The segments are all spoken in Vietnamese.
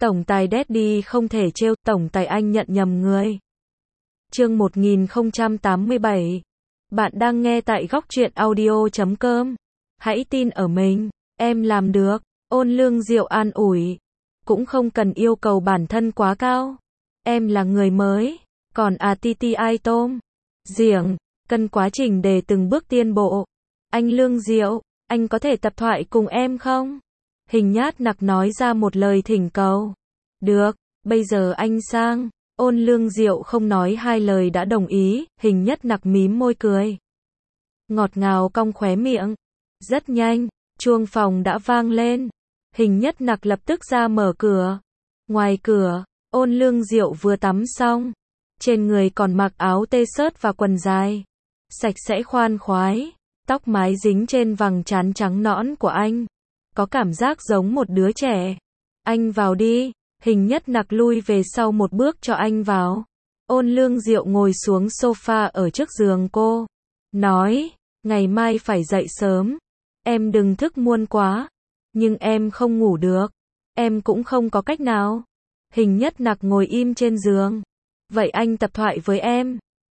Tổng tài Daddy không thể trêu, tổng tài anh nhận nhầm người. Chương 1087. Bạn đang nghe tại góc truyện audio.com. Hãy tin ở mình, em làm được. Ôn Lương Diệu an ủi. Cũng không cần yêu cầu bản thân quá cao. Em là người mới, còn TTI tôm, giềng, cần quá trình để từng bước tiến bộ. Anh Lương Diệu, anh có thể tập thoại cùng em không? Hình Nhát Nặc nói ra một lời thỉnh cầu. Được, bây giờ anh sang. Ôn Lương Diệu không nói hai lời đã đồng ý. Hình Nhất Nặc mím môi cười, ngọt ngào cong khóe miệng. Rất nhanh, chuông phòng đã vang lên. Hình Nhất Nặc lập tức ra mở cửa. Ngoài cửa, Ôn Lương Diệu vừa tắm xong, trên người còn mặc áo t-shirt và quần dài, sạch sẽ khoan khoái, tóc mái dính trên vầng trán trắng nõn của anh, có cảm giác giống một đứa trẻ. Anh vào đi. Hình Nhất Nặc lui về sau một bước cho anh vào. Ôn Lương Diệu ngồi xuống sofa ở trước giường cô, nói, ngày mai phải dậy sớm, em đừng thức muộn quá. Nhưng em không ngủ được, em cũng không có cách nào. Hình Nhất Nặc ngồi im trên giường. Vậy anh tập thoại với em.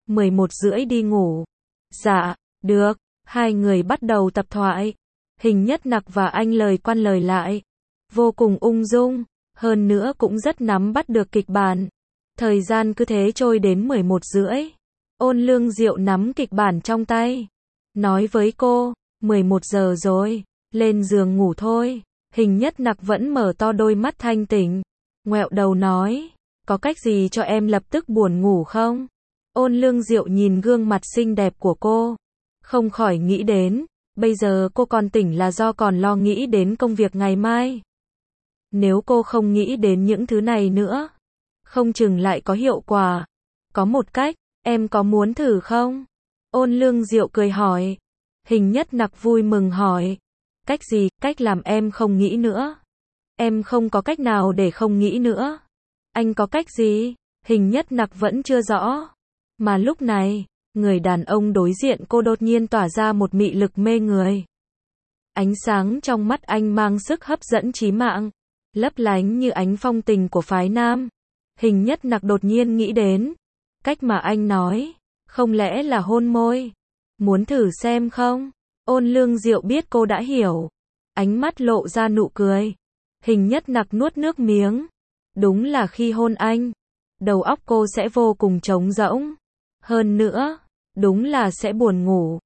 11:30 đi ngủ. Dạ, được. Hai người bắt đầu tập thoại. Hình Nhất Nặc và anh lời qua lời lại, vô cùng ung dung, hơn nữa cũng rất nắm bắt được kịch bản. Thời gian cứ thế trôi đến 11:30. Ôn Lương Diệu nắm kịch bản trong tay, nói với cô, 11 giờ rồi, lên giường ngủ thôi. Hình Nhất Nặc vẫn mở to đôi mắt thanh tỉnh, ngoẹo đầu nói, có cách gì cho em lập tức buồn ngủ không? Ôn Lương Diệu nhìn gương mặt xinh đẹp của cô, không khỏi nghĩ đến, bây giờ cô còn tỉnh là do còn lo nghĩ đến công việc ngày mai. Nếu cô không nghĩ đến những thứ này nữa, không chừng lại có hiệu quả. Có một cách, em có muốn thử không? Ôn Lương Diệu cười hỏi. Hình Nhất Nặc vui mừng hỏi, cách gì? Cách làm em không nghĩ nữa. Em không có cách nào để không nghĩ nữa. Anh có cách gì? Hình Nhất Nặc vẫn chưa rõ. Mà lúc này, người đàn ông đối diện cô đột nhiên tỏa ra một mị lực mê người. Ánh sáng trong mắt anh mang sức hấp dẫn chí mạng, lấp lánh như ánh phong tình của phái nam. Hình Nhất Nặc đột nhiên nghĩ đến cách mà anh nói, không lẽ là hôn môi? Muốn thử xem không? Ôn Lương Diệu biết cô đã hiểu, ánh mắt lộ ra nụ cười. Hình Nhất Nặc nuốt nước miếng. Đúng là khi hôn anh, đầu óc cô sẽ vô cùng trống rỗng. Hơn nữa, đúng là sẽ buồn ngủ.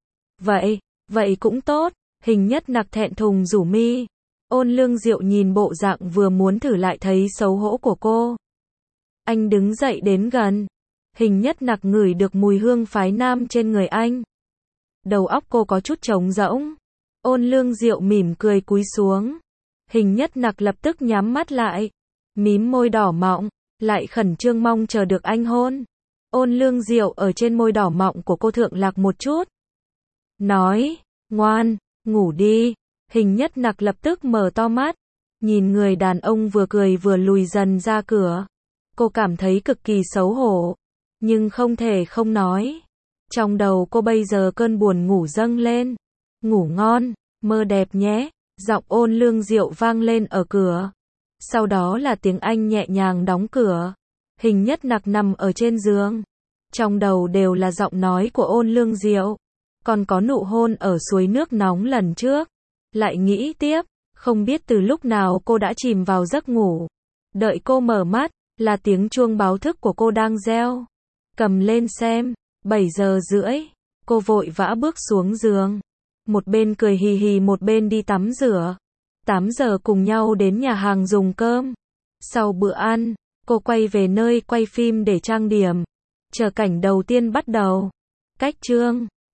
Vậy cũng tốt. Hình Nhất Nặc thẹn thùng rủ mi. Ôn Lương Diệu nhìn bộ dạng vừa muốn thử lại thấy xấu hổ của cô. Anh đứng dậy đến gần. Hình Nhất Nặc ngửi được mùi hương phái nam trên người anh. Đầu óc cô có chút trống rỗng. Ôn Lương Diệu mỉm cười cúi xuống. Hình Nhất Nặc lập tức nhắm mắt lại, mím môi đỏ mọng, lại khẩn trương mong chờ được anh hôn. Ôn Lương Diệu ở trên môi đỏ mọng của cô thượng lạc một chút, nói, ngoan, ngủ đi. Hình Nhất Nặc lập tức mở to mắt, nhìn người đàn ông vừa cười vừa lùi dần ra cửa. Cô cảm thấy cực kỳ xấu hổ, nhưng không thể không nói. Trong đầu cô bây giờ cơn buồn ngủ dâng lên. Ngủ ngon, mơ đẹp nhé. Giọng Ôn Lương Diệu vang lên ở cửa. Sau đó là tiếng Anh nhẹ nhàng đóng cửa. Hình Nhất Nặc nằm ở trên giường. Trong đầu đều là giọng nói của Ôn Lương Diệu. Còn có nụ hôn ở suối nước nóng lần trước. Lại nghĩ tiếp, không biết từ lúc nào cô đã chìm vào giấc ngủ. Đợi cô mở mắt, là tiếng chuông báo thức của cô đang reo. Cầm lên xem, 7:30. Cô vội vã bước xuống giường. Một bên cười hì hì một bên đi tắm rửa. 8 giờ cùng nhau đến nhà hàng dùng cơm. Sau bữa ăn, cô quay về nơi quay phim để trang điểm. Chờ cảnh đầu tiên bắt đầu. Cách chương